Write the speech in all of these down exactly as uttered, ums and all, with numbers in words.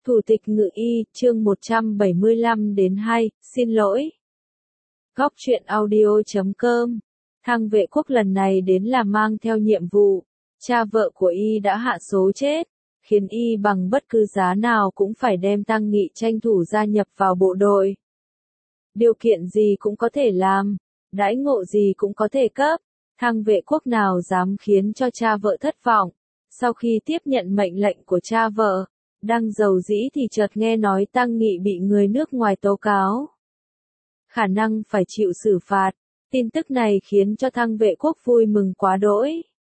Thủ tịch Ngự Y, chương một trăm bảy mươi lăm đến hai, xin lỗi. Góc truyện audio chấm com. Thăng vệ quốc lần này đến là mang theo nhiệm vụ. Cha vợ của y đã hạ số chết, khiến y bằng bất cứ giá nào cũng phải đem Tăng Nghị tranh thủ gia nhập vào bộ đội. Điều kiện gì cũng có thể làm, đãi ngộ gì cũng có thể cấp, thăng vệ quốc nào dám khiến cho cha vợ thất vọng. Sau khi tiếp nhận mệnh lệnh của cha vợ, đang giàu dĩ thì chợt nghe nói Tăng Nghị bị người nước ngoài tố cáo. Khả năng phải chịu xử phạt, tin tức này khiến cho thăng vệ quốc vui mừng quá đỗi.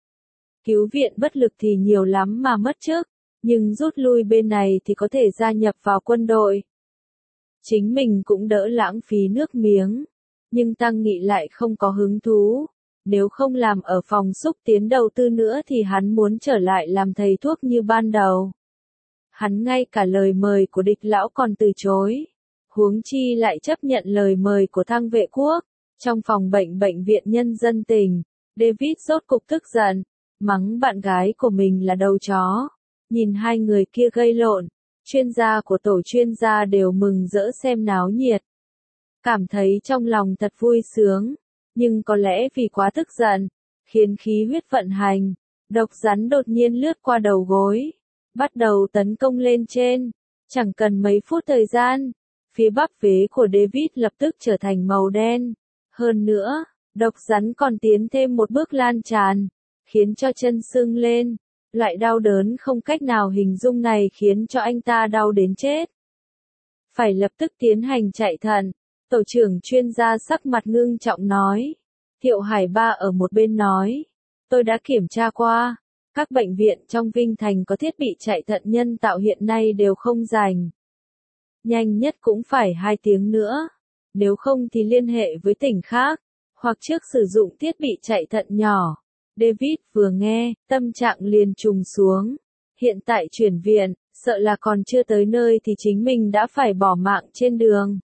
Cứu viện bất lực thì nhiều lắm mà mất chức, nhưng rút lui bên này thì có thể gia nhập vào quân đội. Chính mình cũng đỡ lãng phí nước miếng, nhưng Tăng Nghị lại không có hứng thú. Nếu không làm ở phòng xúc tiến đầu tư nữa thì hắn muốn trở lại làm thầy thuốc như ban đầu. Hắn ngay cả lời mời của địch lão còn từ chối. Huống chi lại chấp nhận lời mời của thăng vệ quốc. Trong phòng bệnh bệnh viện nhân dân tỉnh, David rốt cục tức giận, mắng bạn gái của mình là đầu chó. Nhìn hai người kia gây lộn, chuyên gia của tổ chuyên gia đều mừng rỡ xem náo nhiệt. Cảm thấy trong lòng thật vui sướng, nhưng có lẽ vì quá tức giận, khiến khí huyết vận hành, độc rắn đột nhiên lướt qua đầu gối, bắt đầu tấn công lên trên. Chẳng cần mấy phút thời gian, phía bắp vế của David lập tức trở thành màu đen. Hơn nữa, độc rắn còn tiến thêm một bước lan tràn, khiến cho chân sưng lên. Loại đau đớn không cách nào hình dung này khiến cho anh ta đau đến chết. Phải lập tức tiến hành chạy thận, tổ trưởng chuyên gia sắc mặt ngưng trọng nói. Thiệu Hải Ba ở một bên nói, tôi đã kiểm tra qua, các bệnh viện trong Vinh Thành có thiết bị chạy thận nhân tạo hiện nay đều không dành. Nhanh nhất cũng phải hai tiếng nữa, nếu không thì liên hệ với tỉnh khác, hoặc trước sử dụng thiết bị chạy thận nhỏ. David vừa nghe, tâm trạng liền trùng xuống. Hiện tại chuyển viện, sợ là còn chưa tới nơi thì chính mình đã phải bỏ mạng trên đường.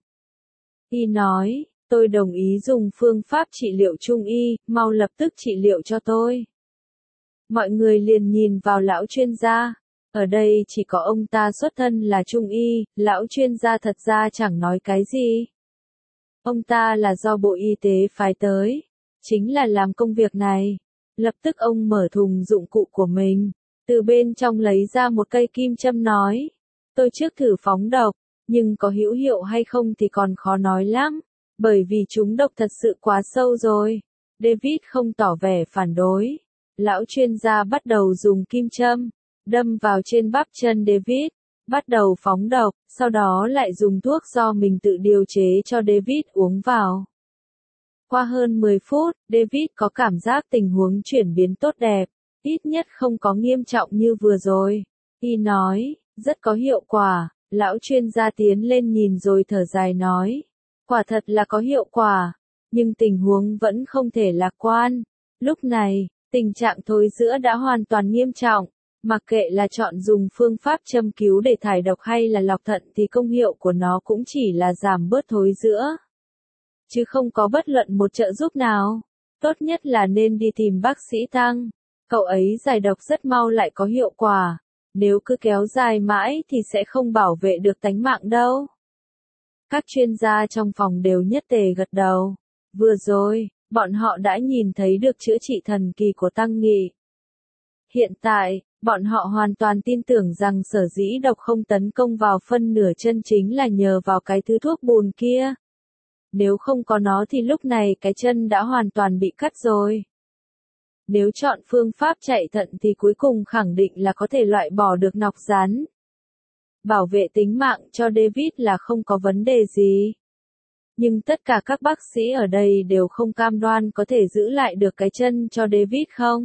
Y nói, tôi đồng ý dùng phương pháp trị liệu Trung Y, mau lập tức trị liệu cho tôi. Mọi người liền nhìn vào lão chuyên gia. Ở đây chỉ có ông ta xuất thân là Trung Y, lão chuyên gia thật ra chẳng nói cái gì. Ông ta là do Bộ Y tế phái tới, chính là làm công việc này. Lập tức ông mở thùng dụng cụ của mình, từ bên trong lấy ra một cây kim châm nói. Tôi trước thử phóng độc, nhưng có hữu hiệu hay không thì còn khó nói lắm, bởi vì chúng độc thật sự quá sâu rồi. David không tỏ vẻ phản đối. Lão chuyên gia bắt đầu dùng kim châm, đâm vào trên bắp chân David, bắt đầu phóng độc, sau đó lại dùng thuốc do mình tự điều chế cho David uống vào. Qua hơn mười phút, David có cảm giác tình huống chuyển biến tốt đẹp, ít nhất không có nghiêm trọng như vừa rồi. Y nói, rất có hiệu quả, lão chuyên gia tiến lên nhìn rồi thở dài nói. Quả thật là có hiệu quả, nhưng tình huống vẫn không thể lạc quan. Lúc này, tình trạng thối rữa đã hoàn toàn nghiêm trọng, mặc kệ là chọn dùng phương pháp châm cứu để thải độc hay là lọc thận thì công hiệu của nó cũng chỉ là giảm bớt thối rữa, chứ không có bất luận một trợ giúp nào. Tốt nhất là nên đi tìm bác sĩ Tăng, cậu ấy giải độc rất mau lại có hiệu quả, nếu cứ kéo dài mãi thì sẽ không bảo vệ được tánh mạng đâu. Các chuyên gia trong phòng đều nhất tề gật đầu. Vừa rồi, bọn họ đã nhìn thấy được chữa trị thần kỳ của Tăng Nghị. Hiện tại, bọn họ hoàn toàn tin tưởng rằng sở dĩ độc không tấn công vào phân nửa chân chính là nhờ vào cái thứ thuốc bùn kia. Nếu không có nó thì lúc này cái chân đã hoàn toàn bị cắt rồi. Nếu chọn phương pháp chạy thận thì cuối cùng khẳng định là có thể loại bỏ được nọc rắn. Bảo vệ tính mạng cho David là không có vấn đề gì. Nhưng tất cả các bác sĩ ở đây đều không cam đoan có thể giữ lại được cái chân cho David không?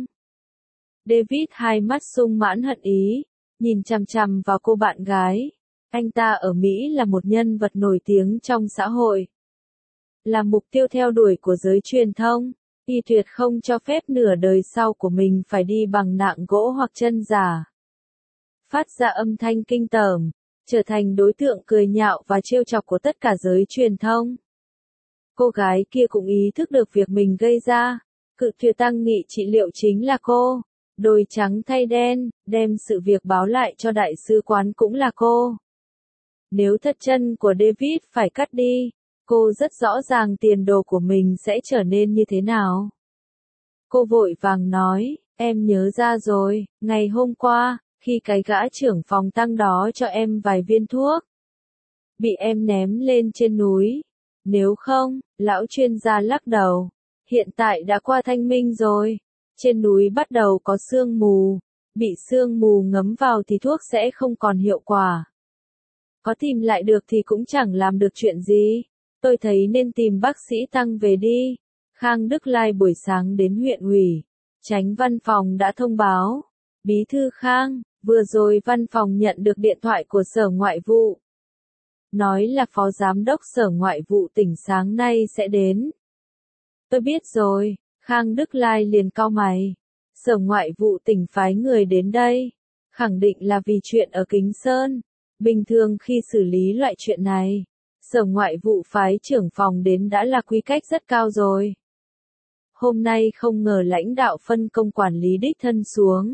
David hai mắt sung mãn hận ý, nhìn chằm chằm vào cô bạn gái. Anh ta ở Mỹ là một nhân vật nổi tiếng trong xã hội, là mục tiêu theo đuổi của giới truyền thông. Y tuyệt không cho phép nửa đời sau của mình phải đi bằng nạng gỗ hoặc chân giả. Phát ra âm thanh kinh tởm, trở thành đối tượng cười nhạo và trêu chọc của tất cả giới truyền thông. Cô gái kia cũng ý thức được việc mình gây ra, cự tuyệt Tăng Nghị trị liệu chính là cô. Đổi trắng thay đen, đem sự việc báo lại cho đại sứ quán cũng là cô. Nếu thất chân của David phải cắt đi, cô rất rõ ràng tiền đồ của mình sẽ trở nên như thế nào. Cô vội vàng nói, em nhớ ra rồi, ngày hôm qua, khi cái gã trưởng phòng tăng đó cho em vài viên thuốc, bị em ném lên trên núi. Nếu không, lão chuyên gia lắc đầu, hiện tại đã qua thanh minh rồi, trên núi bắt đầu có sương mù, bị sương mù ngấm vào thì thuốc sẽ không còn hiệu quả. Có tìm lại được thì cũng chẳng làm được chuyện gì, tôi thấy nên tìm bác sĩ Tăng về đi. Khang Đức Lai buổi sáng đến huyện ủy, chánh văn phòng đã thông báo, bí thư Khang, vừa rồi văn phòng nhận được điện thoại của Sở Ngoại vụ. Nói là Phó Giám đốc Sở Ngoại vụ tỉnh sáng nay sẽ đến. Tôi biết rồi, Khang Đức Lai liền cau mày. Sở Ngoại vụ tỉnh phái người đến đây, khẳng định là vì chuyện ở Kính Sơn. Bình thường khi xử lý loại chuyện này, Sở Ngoại vụ phái trưởng phòng đến đã là quy cách rất cao rồi. Hôm nay không ngờ lãnh đạo phân công quản lý đích thân xuống.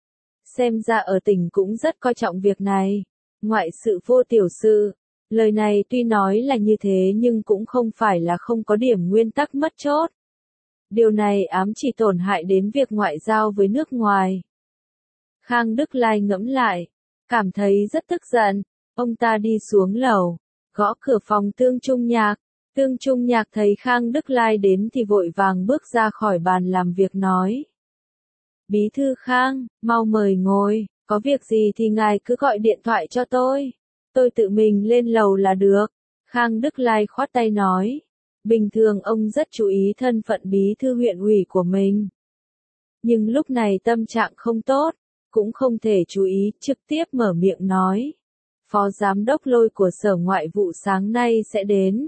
Xem ra ở tỉnh cũng rất coi trọng việc này. Ngoại sự vô tiểu sự. Lời này tuy nói là như thế nhưng cũng không phải là không có điểm nguyên tắc mất chốt. Điều này ám chỉ tổn hại đến việc ngoại giao với nước ngoài. Khang Đức Lai ngẫm lại, cảm thấy rất tức giận. Ông ta đi xuống lầu, gõ cửa phòng Tương Trung Nhạc. Tương Trung Nhạc thấy Khang Đức Lai đến thì vội vàng bước ra khỏi bàn làm việc nói. Bí thư Khang, mau mời ngồi, có việc gì thì ngài cứ gọi điện thoại cho tôi. Tôi tự mình lên lầu là được. Khang Đức Lai khoát tay nói. Bình thường ông rất chú ý thân phận bí thư huyện ủy của mình. Nhưng lúc này tâm trạng không tốt, cũng không thể chú ý, trực tiếp mở miệng nói. Phó Giám đốc Lôi của Sở Ngoại vụ sáng nay sẽ đến.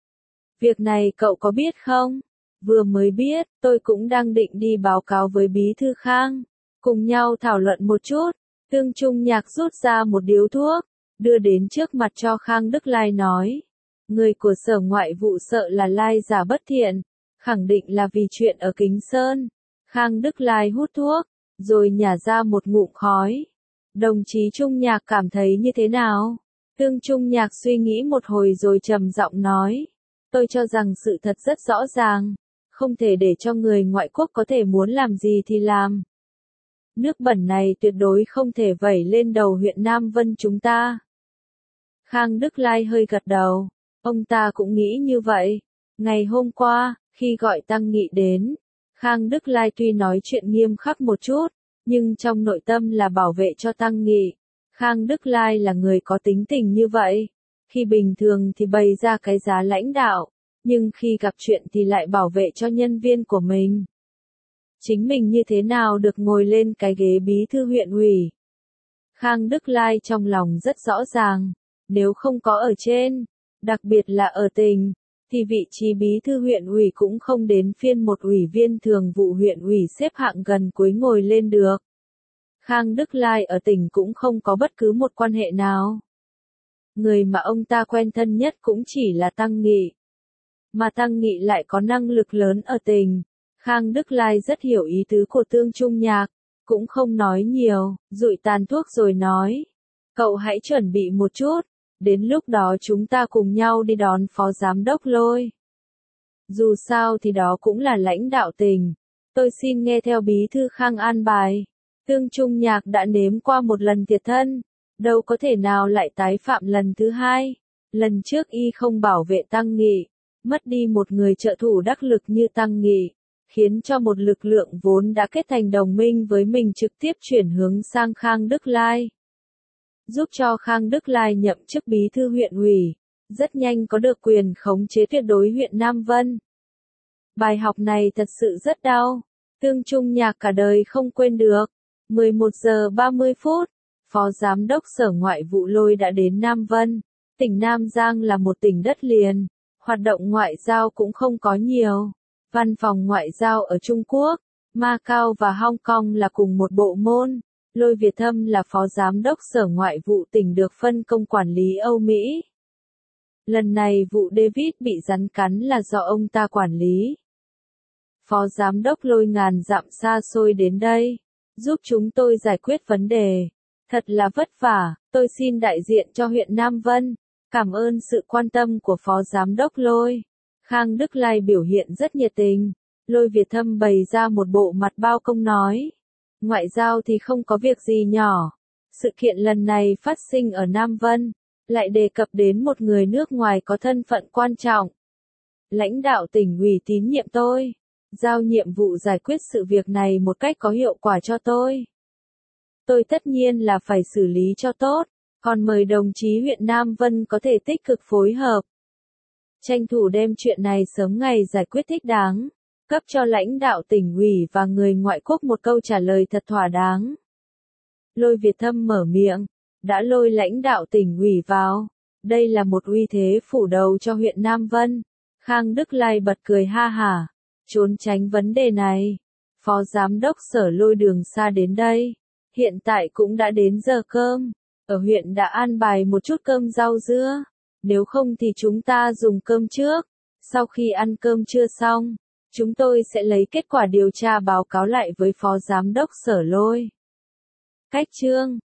Việc này cậu có biết không? Vừa mới biết, tôi cũng đang định đi báo cáo với bí thư Khang. Cùng nhau thảo luận một chút. Tương Trung Nhạc rút ra một điếu thuốc, đưa đến trước mặt cho Khang Đức Lai nói. Người của Sở Ngoại vụ sợ là lai giả bất thiện, khẳng định là vì chuyện ở Kính Sơn. Khang Đức Lai hút thuốc, rồi nhả ra một ngụm khói. Đồng chí Trung Nhạc cảm thấy như thế nào? Tương Trung Nhạc suy nghĩ một hồi rồi trầm giọng nói. Tôi cho rằng sự thật rất rõ ràng, không thể để cho người ngoại quốc có thể muốn làm gì thì làm. Nước bẩn này tuyệt đối không thể vẩy lên đầu huyện Nam Vân chúng ta. Khang Đức Lai hơi gật đầu, ông ta cũng nghĩ như vậy. Ngày hôm qua, khi gọi Tăng Nghị đến, Khang Đức Lai tuy nói chuyện nghiêm khắc một chút, nhưng trong nội tâm là bảo vệ cho Tăng Nghị. Khang Đức Lai là người có tính tình như vậy. Khi bình thường thì bày ra cái giá lãnh đạo, nhưng khi gặp chuyện thì lại bảo vệ cho nhân viên của mình. Chính mình như thế nào được ngồi lên cái ghế bí thư huyện ủy? Khang Đức Lai trong lòng rất rõ ràng, nếu không có ở trên, đặc biệt là ở tỉnh, thì vị trí bí thư huyện ủy cũng không đến phiên một ủy viên thường vụ huyện ủy xếp hạng gần cuối ngồi lên được. Khang Đức Lai ở tỉnh cũng không có bất cứ một quan hệ nào. Người mà ông ta quen thân nhất cũng chỉ là Tăng Nghị. Mà Tăng Nghị lại có năng lực lớn ở tỉnh. Khang Đức Lai rất hiểu ý tứ của Tương Trung Nhạc, cũng không nói nhiều, dụi tàn thuốc rồi nói. Cậu hãy chuẩn bị một chút, đến lúc đó chúng ta cùng nhau đi đón Phó Giám đốc Lôi. Dù sao thì đó cũng là lãnh đạo tỉnh. Tôi xin nghe theo bí thư Khang an bài. Tương Trung Nhạc đã nếm qua một lần thiệt thân, đâu có thể nào lại tái phạm lần thứ hai. Lần trước y không bảo vệ Tăng Nghị, mất đi một người trợ thủ đắc lực như Tăng Nghị, khiến cho một lực lượng vốn đã kết thành đồng minh với mình trực tiếp chuyển hướng sang Khang Đức Lai. Giúp cho Khang Đức Lai nhậm chức bí thư huyện ủy, rất nhanh có được quyền khống chế tuyệt đối huyện Nam Vân. Bài học này thật sự rất đau, Tương Trung Nhạc cả đời không quên được. mười một giờ ba mươi phút, Phó Giám đốc Sở Ngoại vụ Lôi đã đến Nam Vân. Tỉnh Nam Giang là một tỉnh đất liền, hoạt động ngoại giao cũng không có nhiều. Văn phòng ngoại giao ở Trung Quốc, Macau và Hong Kong là cùng một bộ môn. Lôi Việt Thâm là Phó Giám đốc Sở Ngoại vụ tỉnh được phân công quản lý Âu Mỹ. Lần này vụ David bị rắn cắn là do ông ta quản lý. Phó Giám đốc Lôi ngàn dặm xa xôi đến đây, giúp chúng tôi giải quyết vấn đề. Thật là vất vả, tôi xin đại diện cho huyện Nam Vân. Cảm ơn sự quan tâm của Phó Giám đốc Lôi. Khang Đức Lai biểu hiện rất nhiệt tình. Lôi Việt Thâm bày ra một bộ mặt bao công nói. Ngoại giao thì không có việc gì nhỏ. Sự kiện lần này phát sinh ở Nam Vân, lại đề cập đến một người nước ngoài có thân phận quan trọng. Lãnh đạo tỉnh ủy tín nhiệm tôi, giao nhiệm vụ giải quyết sự việc này một cách có hiệu quả cho tôi. Tôi tất nhiên là phải xử lý cho tốt, còn mời đồng chí huyện Nam Vân có thể tích cực phối hợp. Tranh thủ đem chuyện này sớm ngày giải quyết thích đáng, cấp cho lãnh đạo tỉnh ủy và người ngoại quốc một câu trả lời thật thỏa đáng. Lôi Việt Thâm mở miệng, đã lôi lãnh đạo tỉnh ủy vào, đây là một uy thế phủ đầu cho huyện Nam Vân. Khang Đức Lai bật cười ha hả, trốn tránh vấn đề này. Phó Giám đốc Sở Lôi đường xa đến đây, hiện tại cũng đã đến giờ cơm, ở huyện đã an bài một chút cơm rau dưa, nếu không thì chúng ta dùng cơm trước, sau khi ăn cơm trưa xong, chúng tôi sẽ lấy kết quả điều tra báo cáo lại với Phó Giám đốc Sở Lôi. Cách chương